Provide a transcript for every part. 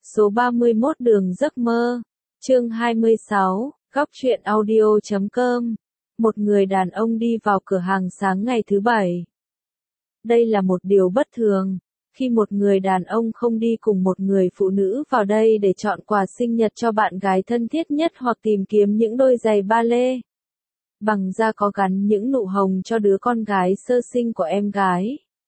Số 31 Đường giấc mơ. Chương 26, góc truyện audio.com. Một người đàn ông đi vào cửa hàng sáng ngày thứ Bảy. Đây là một điều bất thường, khi một người đàn ông không đi cùng một người phụ nữ vào đây để chọn quà sinh nhật cho bạn gái thân thiết nhất hoặc tìm kiếm những đôi giày ba lê bằng da có gắn những nụ hồng cho đứa con gái sơ sinh của em gái.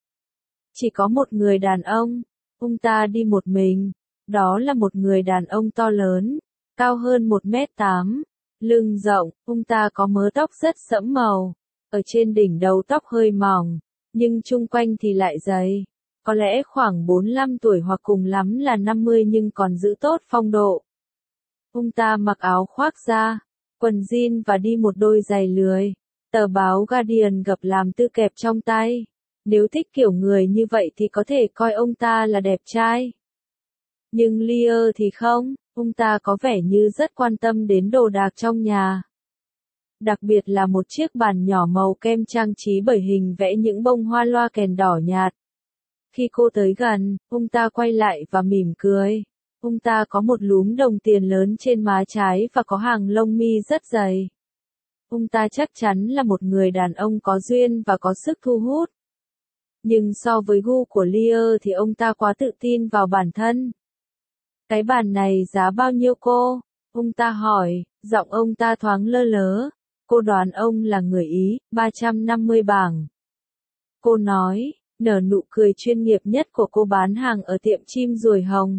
Chỉ có một người đàn ông ta đi một mình. Đó là một người đàn ông to lớn, cao hơn 1m8, lưng rộng, ông ta có mớ tóc rất sẫm màu, ở trên đỉnh đầu tóc hơi mỏng, nhưng chung quanh thì lại dày, có lẽ khoảng 45 tuổi hoặc cùng lắm là 50 nhưng còn giữ tốt phong độ. Ông ta mặc áo khoác da, quần jean và đi một đôi giày lười, tờ báo Guardian gập làm tư kẹp trong tay. Nếu thích kiểu người như vậy thì có thể coi ông ta là đẹp trai. Nhưng Lear thì không, ông ta có vẻ như rất quan tâm đến đồ đạc trong nhà. Đặc biệt là một chiếc bàn nhỏ màu kem trang trí bởi hình vẽ những bông hoa loa kèn đỏ nhạt. Khi cô tới gần, ông ta quay lại và mỉm cười. Ông ta có một lúm đồng tiền lớn trên má trái và có hàng lông mi rất dày. Ông ta chắc chắn là một người đàn ông có duyên và có sức thu hút. Nhưng so với gu của Lear thì ông ta quá tự tin vào bản thân. Cái bàn này giá bao nhiêu cô? Ông ta hỏi, giọng ông ta thoáng lơ lớ. Cô đoán ông là người Ý, 350 bảng. Cô nói, nở nụ cười chuyên nghiệp nhất của cô bán hàng ở tiệm chim ruồi hồng.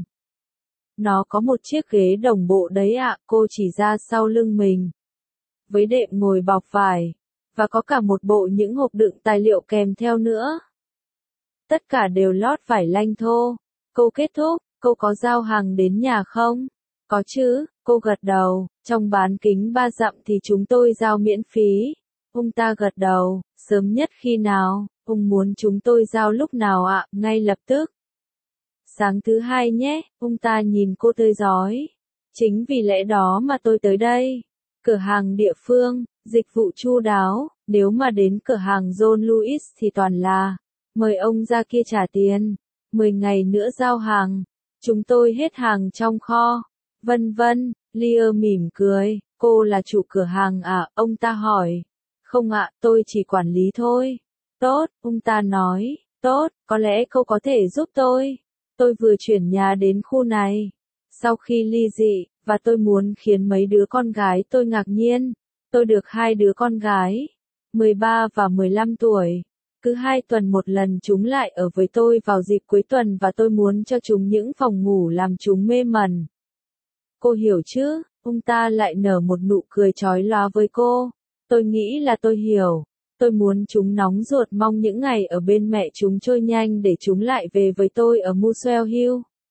Nó có một chiếc ghế đồng bộ đấy ạ, cô chỉ ra sau lưng mình. Với đệm ngồi bọc vải. Và có cả một bộ những hộp đựng tài liệu kèm theo nữa. Tất cả đều lót vải lanh thô. Cô kết thúc. Cô có giao hàng đến nhà không? Có chứ, cô gật đầu, trong bán kính 3 dặm thì chúng tôi giao miễn phí. Ông ta gật đầu, sớm nhất khi nào, ông muốn chúng tôi giao lúc nào ạ? Ngay lập tức. Sáng thứ Hai nhé, ông ta nhìn cô tươi rói. Chính vì lẽ đó mà tôi tới đây. Cửa hàng địa phương, dịch vụ chu đáo, nếu mà đến cửa hàng John Lewis thì toàn là, mời ông ra kia trả tiền, 10 ngày nữa giao hàng. Chúng tôi hết hàng trong kho. Vân vân, Lear mỉm cười, cô là chủ cửa hàng à? Ông ta hỏi. Không ạ, tôi chỉ quản lý thôi. Tốt, ông ta nói, tốt, có lẽ cô có thể giúp tôi. Tôi vừa chuyển nhà đến khu này. Sau khi ly dị, và tôi muốn khiến mấy đứa con gái tôi ngạc nhiên. Tôi được 2 đứa con gái, 13 và 15 tuổi. Cứ 2 tuần một lần chúng lại ở với tôi vào dịp cuối tuần và tôi muốn cho chúng những phòng ngủ làm chúng mê mẩn. Cô hiểu chứ? Ông ta lại nở một nụ cười chói lóa với cô. Tôi nghĩ là tôi hiểu. Tôi muốn chúng nóng ruột mong những ngày ở bên mẹ chúng trôi nhanh để chúng lại về với tôi ở Muswell Hill.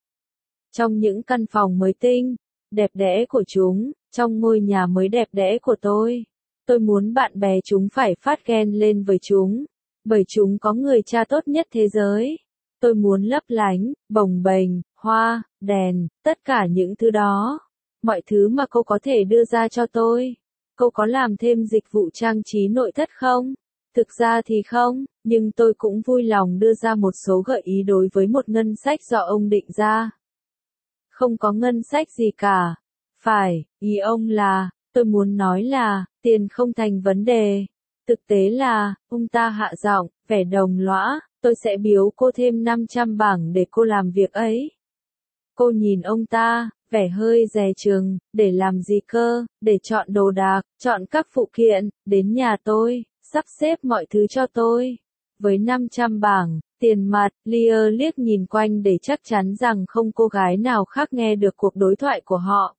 Trong những căn phòng mới tinh, đẹp đẽ của chúng, trong ngôi nhà mới đẹp đẽ của tôi. Tôi muốn bạn bè chúng phải phát ghen lên với chúng. Bởi chúng có người cha tốt nhất thế giới. Tôi muốn lấp lánh, bồng bềnh, hoa, đèn, tất cả những thứ đó. Mọi thứ mà cô có thể đưa ra cho tôi. Cô có làm thêm dịch vụ trang trí nội thất không? Thực ra thì không, nhưng tôi cũng vui lòng đưa ra một số gợi ý đối với một ngân sách do ông định ra. Không có ngân sách gì cả. Phải, ý ông là, tôi muốn nói là, tiền không thành vấn đề. Thực tế là, ông ta hạ giọng, vẻ đồng lõa, tôi sẽ biếu cô thêm 500 bảng để cô làm việc ấy. Cô nhìn ông ta, vẻ hơi dè chừng, để làm gì cơ, để chọn đồ đạc, chọn các phụ kiện, đến nhà tôi, sắp xếp mọi thứ cho tôi. Với 500 bảng, tiền mặt, Lear liếc nhìn quanh để chắc chắn rằng không cô gái nào khác nghe được cuộc đối thoại của họ.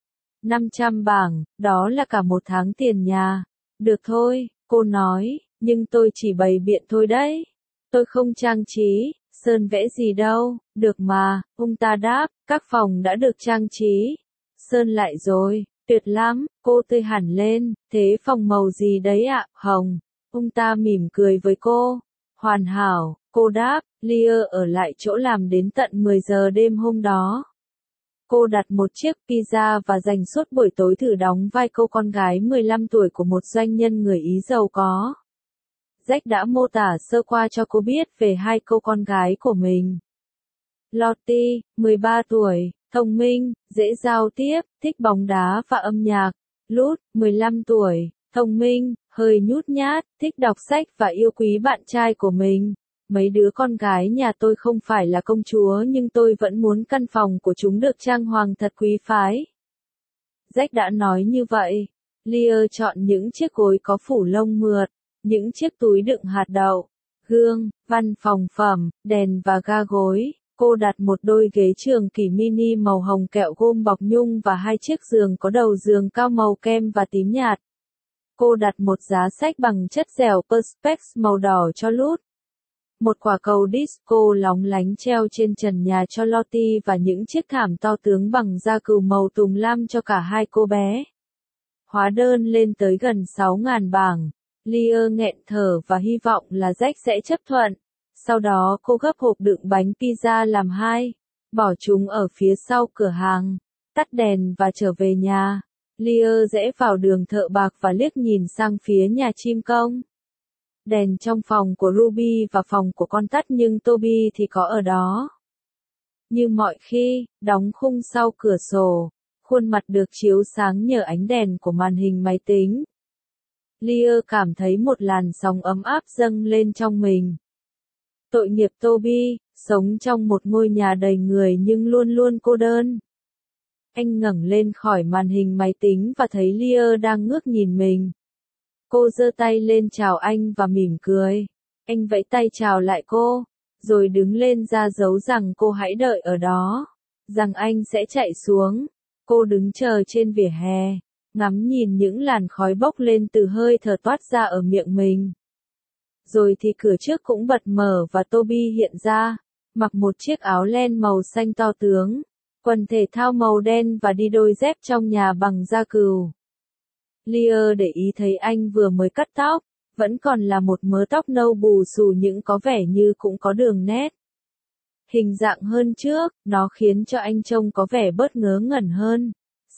500 bảng, đó là cả một tháng tiền nhà. Được thôi. Cô nói, nhưng tôi chỉ bày biện thôi đấy. Tôi không trang trí, sơn vẽ gì đâu, được mà, ông ta đáp, các phòng đã được trang trí. Sơn lại rồi, tuyệt lắm, cô tươi hẳn lên, thế phòng màu gì đấy ạ? Hồng. Ông ta mỉm cười với cô. Hoàn hảo, cô đáp, Lear ở lại chỗ làm đến tận 10 giờ đêm hôm đó. Cô đặt một chiếc pizza và dành suốt buổi tối thử đóng vai cô con gái 15 tuổi của một doanh nhân người Ý giàu có. Jack đã mô tả sơ qua cho cô biết về 2 cô con gái của mình. Lottie, 13 tuổi, thông minh, dễ giao tiếp, thích bóng đá và âm nhạc. Lút, 15 tuổi, thông minh, hơi nhút nhát, thích đọc sách và yêu quý bạn trai của mình. Mấy đứa con gái nhà tôi không phải là công chúa nhưng tôi vẫn muốn căn phòng của chúng được trang hoàng thật quý phái. Jack đã nói như vậy. Leah chọn những chiếc gối có phủ lông mượt, những chiếc túi đựng hạt đậu, gương, văn phòng phẩm, đèn và ga gối. Cô đặt một đôi ghế trường kỳ mini màu hồng kẹo gôm bọc nhung và 2 chiếc giường có đầu giường cao màu kem và tím nhạt. Cô đặt một giá sách bằng chất dẻo Perspex màu đỏ cho Lút. Một quả cầu disco lóng lánh treo trên trần nhà cho Lottie và những chiếc thảm to tướng bằng da cừu màu tùng lam cho cả hai cô bé. Hóa đơn lên tới gần 6.000 bảng. Leah nghẹn thở và hy vọng là Jack sẽ chấp thuận. Sau đó cô gấp hộp đựng bánh pizza làm 2, bỏ chúng ở phía sau cửa hàng, tắt đèn và trở về nhà. Leah rẽ vào đường Thợ Bạc và liếc nhìn sang phía nhà chim công. Đèn trong phòng của Ruby và phòng của con tắt nhưng Toby thì có ở đó. Như mọi khi, đóng khung sau cửa sổ, khuôn mặt được chiếu sáng nhờ ánh đèn của màn hình máy tính. Leah cảm thấy một làn sóng ấm áp dâng lên trong mình. Tội nghiệp Toby, sống trong một ngôi nhà đầy người nhưng luôn luôn cô đơn. Anh ngẩng lên khỏi màn hình máy tính và thấy Leah đang ngước nhìn mình. Cô giơ tay lên chào anh và mỉm cười. Anh vẫy tay chào lại cô, rồi đứng lên ra dấu rằng cô hãy đợi ở đó, rằng anh sẽ chạy xuống. Cô đứng chờ trên vỉa hè, ngắm nhìn những làn khói bốc lên từ hơi thở toát ra ở miệng mình. Rồi thì cửa trước cũng bật mở và Toby hiện ra, mặc một chiếc áo len màu xanh to tướng, quần thể thao màu đen và đi đôi dép trong nhà bằng da cừu. Leah để ý thấy anh vừa mới cắt tóc, vẫn còn là một mớ tóc nâu bù xù nhưng có vẻ như cũng có đường nét. Hình dạng hơn trước, nó khiến cho anh trông có vẻ bớt ngớ ngẩn hơn.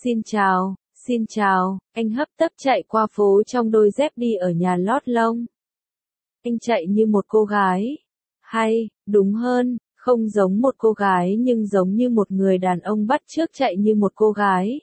Xin chào, anh hấp tấp chạy qua phố trong đôi dép đi ở nhà lót lông. Anh chạy như một cô gái. Hay, đúng hơn, không giống một cô gái nhưng giống như một người đàn ông bắt chước chạy như một cô gái.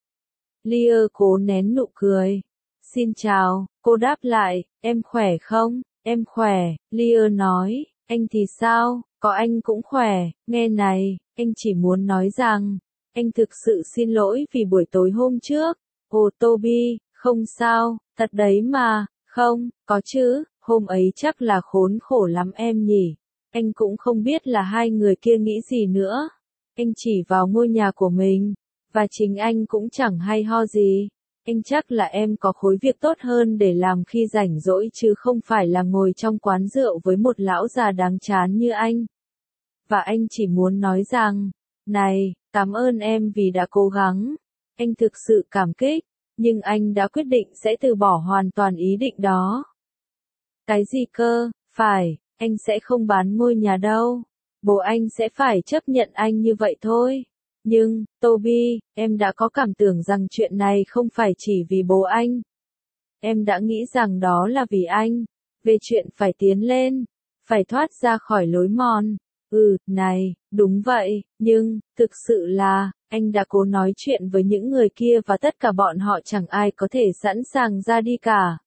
Leah cố nén nụ cười. Xin chào, cô đáp lại, em khỏe không? Em khỏe, Leah nói, anh thì sao? Có anh cũng khỏe, nghe này, anh chỉ muốn nói rằng, anh thực sự xin lỗi vì buổi tối hôm trước. Ồ Toby, không sao, thật đấy mà, không, có chứ, hôm ấy chắc là khốn khổ lắm em nhỉ. Anh cũng không biết là hai người kia nghĩ gì nữa. Anh chỉ vào ngôi nhà của mình, và chính anh cũng chẳng hay ho gì. Anh chắc là em có khối việc tốt hơn để làm khi rảnh rỗi chứ không phải là ngồi trong quán rượu với một lão già đáng chán như anh. Và anh chỉ muốn nói rằng, này, cảm ơn em vì đã cố gắng. Anh thực sự cảm kích, nhưng anh đã quyết định sẽ từ bỏ hoàn toàn ý định đó. Cái gì cơ? Phải, anh sẽ không bán ngôi nhà đâu. Bố anh sẽ phải chấp nhận anh như vậy thôi. Nhưng, Toby, em đã có cảm tưởng rằng chuyện này không phải chỉ vì bố anh. Em đã nghĩ rằng đó là vì anh. Về chuyện phải tiến lên, phải thoát ra khỏi lối mòn. Này, đúng vậy, nhưng, thực sự là, anh đã cố nói chuyện với những người kia và tất cả bọn họ chẳng ai có thể sẵn sàng ra đi cả.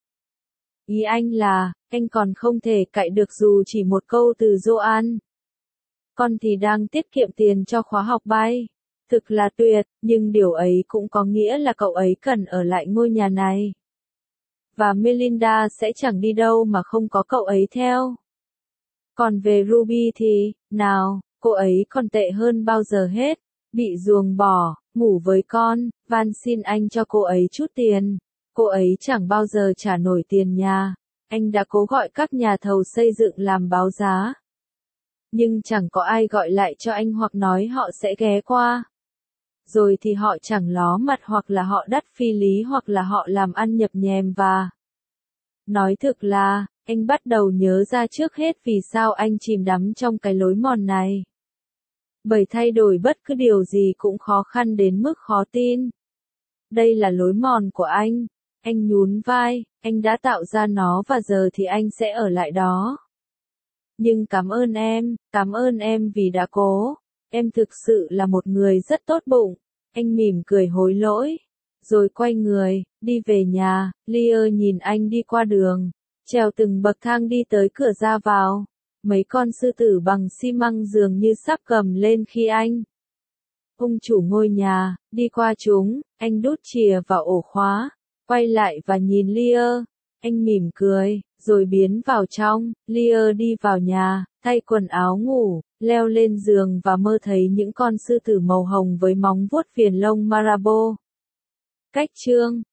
Ý anh là, anh còn không thể cãi được dù chỉ một câu từ Joan. Con thì đang tiết kiệm tiền cho khóa học bay. Thực là tuyệt, nhưng điều ấy cũng có nghĩa là cậu ấy cần ở lại ngôi nhà này. Và Melinda sẽ chẳng đi đâu mà không có cậu ấy theo. Còn về Ruby thì, nào, cô ấy còn tệ hơn bao giờ hết. Bị ruồng bỏ, ngủ với con, van xin anh cho cô ấy chút tiền. Cô ấy chẳng bao giờ trả nổi tiền nhà. Anh đã cố gọi các nhà thầu xây dựng làm báo giá. Nhưng chẳng có ai gọi lại cho anh hoặc nói họ sẽ ghé qua. Rồi thì họ chẳng ló mặt hoặc là họ đắt phi lý hoặc là họ làm ăn nhập nhèm và... Nói thực là, anh bắt đầu nhớ ra trước hết vì sao anh chìm đắm trong cái lối mòn này. Bởi thay đổi bất cứ điều gì cũng khó khăn đến mức khó tin. Đây là lối mòn của anh nhún vai, anh đã tạo ra nó và giờ thì anh sẽ ở lại đó. Nhưng cảm ơn em vì đã cố. Em thực sự là một người rất tốt bụng. Anh mỉm cười hối lỗi. Rồi quay người, đi về nhà. Lear nhìn anh đi qua đường. Trèo từng bậc thang đi tới cửa ra vào. Mấy con sư tử bằng xi măng dường như sắp cầm lên khi anh. Ông chủ ngôi nhà, đi qua chúng, anh đút chìa vào ổ khóa. Quay lại và nhìn Lear. Anh mỉm cười, rồi biến vào trong. Lear đi vào nhà, thay quần áo ngủ, leo lên giường và mơ thấy những con sư tử màu hồng với móng vuốt viền lông Marabou. Cách chương